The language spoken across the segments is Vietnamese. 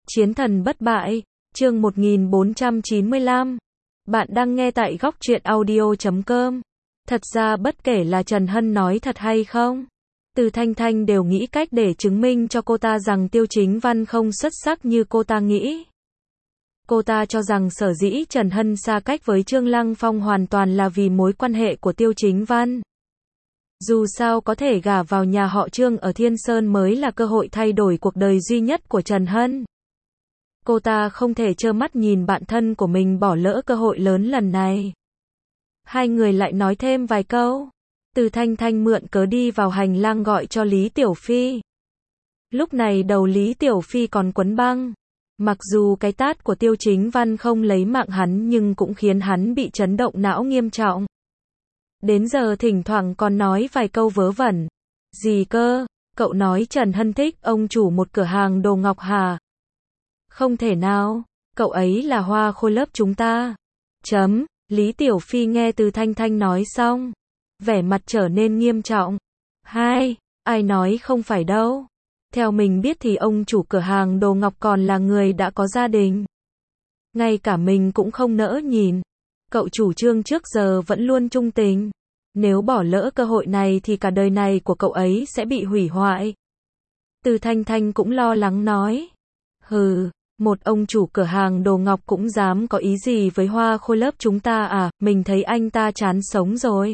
Chiến thần bất bại, chương 1495. Bạn đang nghe tại góc truyện audio.com. Thật ra bất kể là Trần Hân nói thật hay không, Từ Thanh Thanh đều nghĩ cách để chứng minh cho cô ta rằng Tiêu Chính Văn không xuất sắc như cô ta nghĩ. Cô ta cho rằng sở dĩ Trần Hân xa cách với Trương Lăng Phong hoàn toàn là vì mối quan hệ của Tiêu Chính Văn. Dù sao có thể gả vào nhà họ Trương ở Thiên Sơn mới là cơ hội thay đổi cuộc đời duy nhất của Trần Hân. Cô ta không thể trơ mắt nhìn bạn thân của mình bỏ lỡ cơ hội lớn lần này. Hai người lại nói thêm vài câu. Từ Thanh Thanh mượn cớ đi vào hành lang gọi cho Lý Tiểu Phi. Lúc này đầu Lý Tiểu Phi còn quấn băng. Mặc dù cái tát của Tiêu Chính Văn không lấy mạng hắn nhưng cũng khiến hắn bị chấn động não nghiêm trọng. Đến giờ thỉnh thoảng còn nói vài câu vớ vẩn. Gì cơ? Cậu nói Trần Hân thích ông chủ một cửa hàng đồ ngọc hả? Không thể nào, cậu ấy là hoa khôi lớp chúng ta. Lý Tiểu Phi nghe Từ Thanh Thanh nói xong, vẻ mặt trở nên nghiêm trọng. Ai nói không phải đâu. Theo mình biết thì ông chủ cửa hàng đồ ngọc còn là người đã có gia đình. Ngay cả mình cũng không nỡ nhìn. Cậu chủ Trương trước giờ vẫn luôn trung tình. Nếu bỏ lỡ cơ hội này thì cả đời này của cậu ấy sẽ bị hủy hoại. Từ Thanh Thanh cũng lo lắng nói. Một ông chủ cửa hàng đồ ngọc cũng dám có ý gì với hoa khôi lớp chúng ta à, mình thấy anh ta chán sống rồi.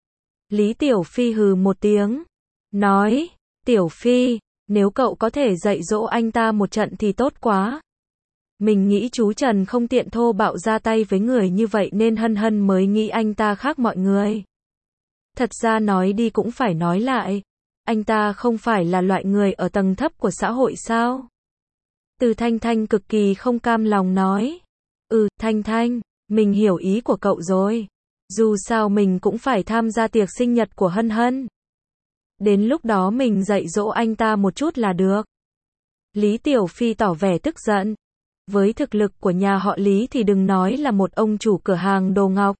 Lý Tiểu Phi hừ một tiếng, nói, Tiểu Phi, nếu cậu có thể dạy dỗ anh ta một trận thì tốt quá. Mình nghĩ chú Trần không tiện thô bạo ra tay với người như vậy nên Hân Hân mới nghĩ anh ta khác mọi người. Thật ra nói đi cũng phải nói lại, anh ta không phải là loại người ở tầng thấp của xã hội sao? Từ Thanh Thanh cực kỳ không cam lòng nói. Thanh Thanh, mình hiểu ý của cậu rồi. Dù sao mình cũng phải tham gia tiệc sinh nhật của Hân Hân. Đến lúc đó mình dạy dỗ anh ta một chút là được. Lý Tiểu Phi tỏ vẻ tức giận. Với thực lực của nhà họ Lý thì đừng nói là một ông chủ cửa hàng đồ ngọc.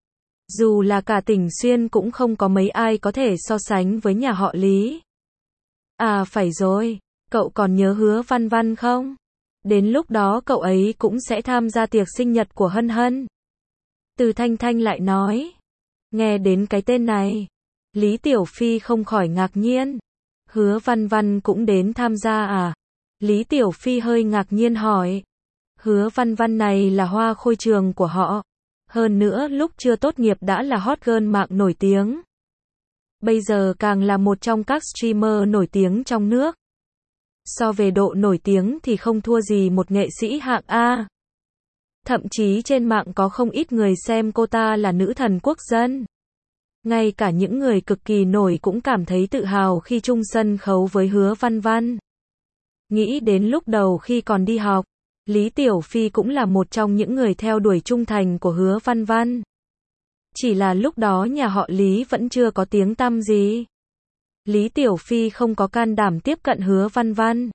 Dù là cả tỉnh Xuyên cũng không có mấy ai có thể so sánh với nhà họ Lý. À phải rồi. Cậu còn nhớ Hứa Văn Văn không? Đến lúc đó cậu ấy cũng sẽ tham gia tiệc sinh nhật của Hân Hân. Từ Thanh Thanh lại nói. Nghe đến cái tên này, Lý Tiểu Phi không khỏi ngạc nhiên. Hứa Văn Văn cũng đến tham gia à? Lý Tiểu Phi hơi ngạc nhiên hỏi. Hứa Văn Văn này là hoa khôi trường của họ. Hơn nữa lúc chưa tốt nghiệp đã là hot girl mạng nổi tiếng. Bây giờ càng là một trong các streamer nổi tiếng trong nước. So về độ nổi tiếng thì không thua gì một nghệ sĩ hạng A. Thậm chí trên mạng có không ít người xem cô ta là nữ thần quốc dân. Ngay cả những người cực kỳ nổi cũng cảm thấy tự hào khi chung sân khấu với Hứa Văn Văn. Nghĩ đến lúc đầu khi còn đi học, Lý Tiểu Phi cũng là một trong những người theo đuổi trung thành của Hứa Văn Văn. Chỉ là lúc đó nhà họ Lý vẫn chưa có tiếng tăm gì. Lý Tiểu Phi không có can đảm tiếp cận Hứa Văn Văn.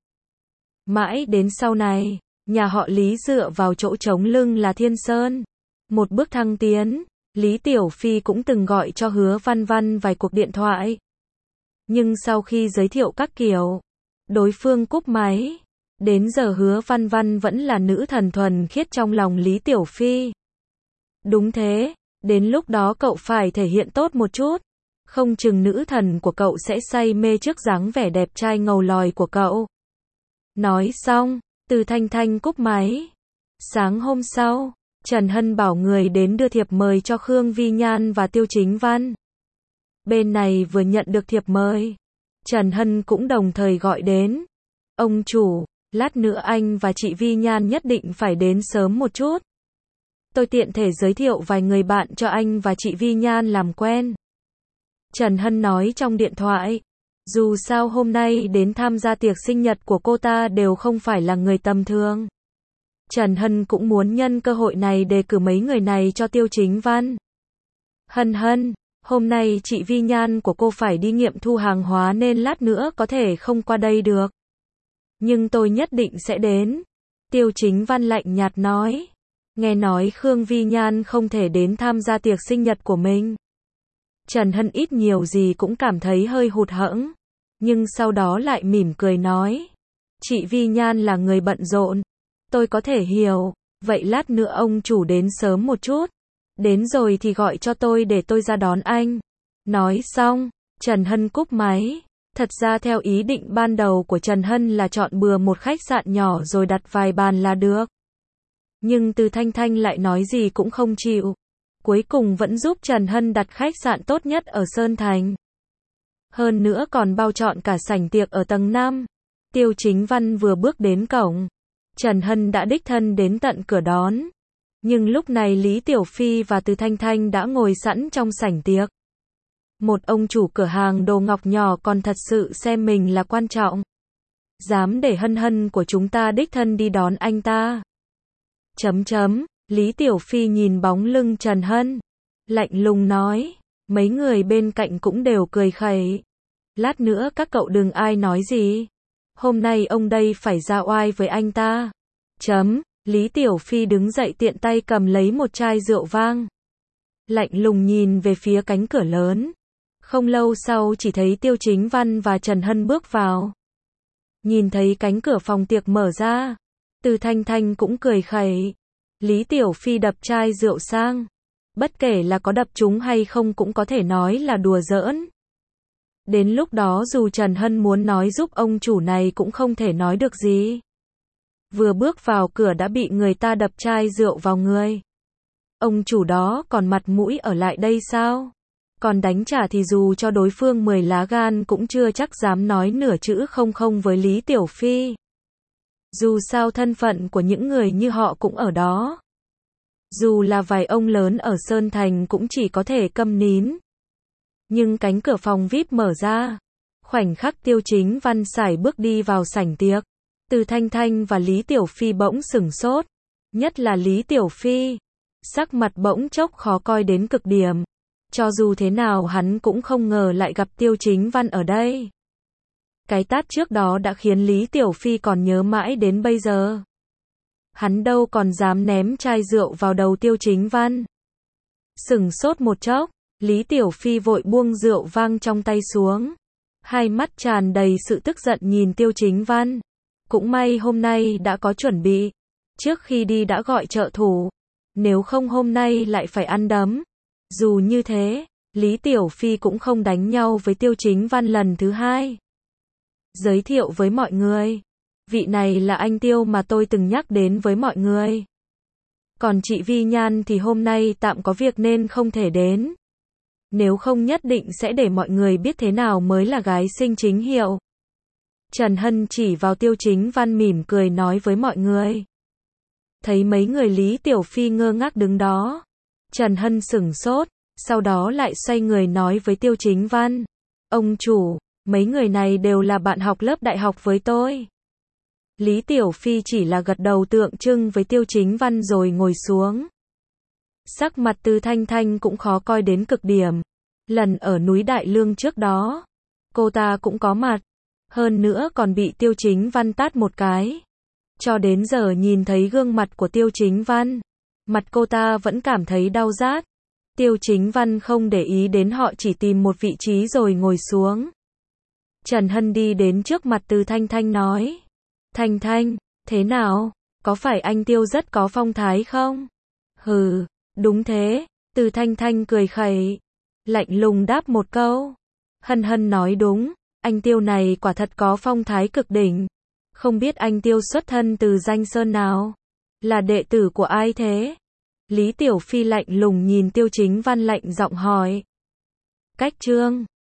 Mãi đến sau này, nhà họ Lý dựa vào chỗ trống lưng là Thiên Sơn. Một bước thăng tiến, Lý Tiểu Phi cũng từng gọi cho Hứa Văn Văn vài cuộc điện thoại. Nhưng sau khi giới thiệu các kiểu, đối phương cúp máy. Đến giờ Hứa Văn Văn vẫn là nữ thần thuần khiết trong lòng Lý Tiểu Phi. Đúng thế, đến lúc đó cậu phải thể hiện tốt một chút. Không chừng nữ thần của cậu sẽ say mê trước dáng vẻ đẹp trai ngầu lòi của cậu. Nói xong, Từ Thanh Thanh cúp máy. Sáng hôm sau, Trần Hân bảo người đến đưa thiệp mời cho Khương Vi Nhan và Tiêu Chính Văn. Bên này vừa nhận được thiệp mời, Trần Hân cũng đồng thời gọi đến. Ông chủ, lát nữa anh và chị Vi Nhan nhất định phải đến sớm một chút. Tôi tiện thể giới thiệu vài người bạn cho anh và chị Vi Nhan làm quen. Trần Hân nói trong điện thoại. Dù sao hôm nay đến tham gia tiệc sinh nhật của cô ta đều không phải là người tầm thường. Trần Hân cũng muốn nhân cơ hội này đề cử mấy người này cho Tiêu Chính Văn. Hân, hôm nay chị Vi Nhan của cô phải đi nghiệm thu hàng hóa nên lát nữa có thể không qua đây được. Nhưng tôi nhất định sẽ đến. Tiêu Chính Văn lạnh nhạt nói. Nghe nói Khương Vi Nhan không thể đến tham gia tiệc sinh nhật của mình. Trần Hân ít nhiều gì cũng cảm thấy hơi hụt hẫng. Nhưng sau đó lại mỉm cười nói. Chị Vi Nhan là người bận rộn. Tôi có thể hiểu. Vậy lát nữa ông chủ đến sớm một chút. Đến rồi thì gọi cho tôi để tôi ra đón anh. Nói xong, Trần Hân cúp máy. Thật ra theo ý định ban đầu của Trần Hân là chọn bừa một khách sạn nhỏ rồi đặt vài bàn là được. Nhưng Từ Thanh Thanh lại nói gì cũng không chịu. Cuối cùng vẫn giúp Trần Hân đặt khách sạn tốt nhất ở Sơn Thành. Hơn nữa còn bao trọn cả sảnh tiệc ở tầng 5. Tiêu Chính Văn vừa bước đến cổng, Trần Hân đã đích thân đến tận cửa đón. Nhưng lúc này Lý Tiểu Phi và Từ Thanh Thanh đã ngồi sẵn trong sảnh tiệc. Một ông chủ cửa hàng đồ ngọc nhỏ còn thật sự xem mình là quan trọng. Dám để Hân Hân của chúng ta đích thân đi đón anh ta. Lý Tiểu Phi nhìn bóng lưng Trần Hân, lạnh lùng nói. Mấy người bên cạnh cũng đều cười khẩy. Lát nữa các cậu đừng ai nói gì. Hôm nay ông đây phải ra oai với anh ta. Lý Tiểu Phi đứng dậy tiện tay cầm lấy một chai rượu vang. Lạnh lùng nhìn về phía cánh cửa lớn. Không lâu sau chỉ thấy Tiêu Chính Văn và Trần Hân bước vào. Nhìn thấy cánh cửa phòng tiệc mở ra, Từ Thanh Thanh cũng cười khẩy. Lý Tiểu Phi đập chai rượu sang. Bất kể là có đập trúng hay không cũng có thể nói là đùa giỡn. Đến lúc đó dù Trần Hân muốn nói giúp ông chủ này cũng không thể nói được gì. Vừa bước vào cửa đã bị người ta đập chai rượu vào người. Ông chủ đó còn mặt mũi ở lại đây sao? Còn đánh trả thì dù cho đối phương 10 lá gan cũng chưa chắc dám nói nửa chữ không với Lý Tiểu Phi. Dù sao thân phận của những người như họ cũng ở đó. Dù là vài ông lớn ở Sơn Thành cũng chỉ có thể câm nín. Nhưng cánh cửa phòng VIP mở ra. Khoảnh khắc Tiêu Chính Văn sải bước đi vào sảnh tiệc. Từ Thanh Thanh và Lý Tiểu Phi bỗng sửng sốt. Nhất là Lý Tiểu Phi. Sắc mặt bỗng chốc khó coi đến cực điểm. Cho dù thế nào hắn cũng không ngờ lại gặp Tiêu Chính Văn ở đây. Cái tát trước đó đã khiến Lý Tiểu Phi còn nhớ mãi đến bây giờ. Hắn đâu còn dám ném chai rượu vào đầu Tiêu Chính Văn. Sửng sốt một chốc, Lý Tiểu Phi vội buông rượu vang trong tay xuống. Hai mắt tràn đầy sự tức giận nhìn Tiêu Chính Văn. Cũng may hôm nay đã có chuẩn bị. Trước khi đi đã gọi trợ thủ. Nếu không hôm nay lại phải ăn đấm. Dù như thế, Lý Tiểu Phi cũng không đánh nhau với Tiêu Chính Văn lần thứ hai. Giới thiệu với mọi người. Vị này là anh Tiêu mà tôi từng nhắc đến với mọi người. Còn chị Vi Nhan thì hôm nay tạm có việc nên không thể đến. Nếu không nhất định sẽ để mọi người biết thế nào mới là gái xinh chính hiệu. Trần Hân chỉ vào Tiêu Chính Văn mỉm cười nói với mọi người. Thấy mấy người Lý Tiểu Phi ngơ ngác đứng đó. Trần Hân sửng sốt, sau đó lại xoay người nói với Tiêu Chính Văn. Ông chủ, mấy người này đều là bạn học lớp đại học với tôi. Lý Tiểu Phi chỉ là gật đầu tượng trưng với Tiêu Chính Văn rồi ngồi xuống. Sắc mặt Từ Thanh Thanh cũng khó coi đến cực điểm. Lần ở núi Đại Lương trước đó, cô ta cũng có mặt. Hơn nữa còn bị Tiêu Chính Văn tát một cái. Cho đến giờ nhìn thấy gương mặt của Tiêu Chính Văn, mặt cô ta vẫn cảm thấy đau rát. Tiêu Chính Văn không để ý đến họ, chỉ tìm một vị trí rồi ngồi xuống. Trần Hân đi đến trước mặt Từ Thanh Thanh nói. Thanh Thanh, thế nào? Có phải anh Tiêu rất có phong thái không? Hừ, đúng thế. Từ Thanh Thanh cười khẩy, lạnh lùng đáp một câu. Hân Hân nói đúng, anh Tiêu này quả thật có phong thái cực đỉnh. Không biết anh Tiêu xuất thân từ danh sơn nào? Là đệ tử của ai thế? Lý Tiểu Phi lạnh lùng nhìn Tiêu Chính Văn lạnh giọng hỏi. Cách Trương.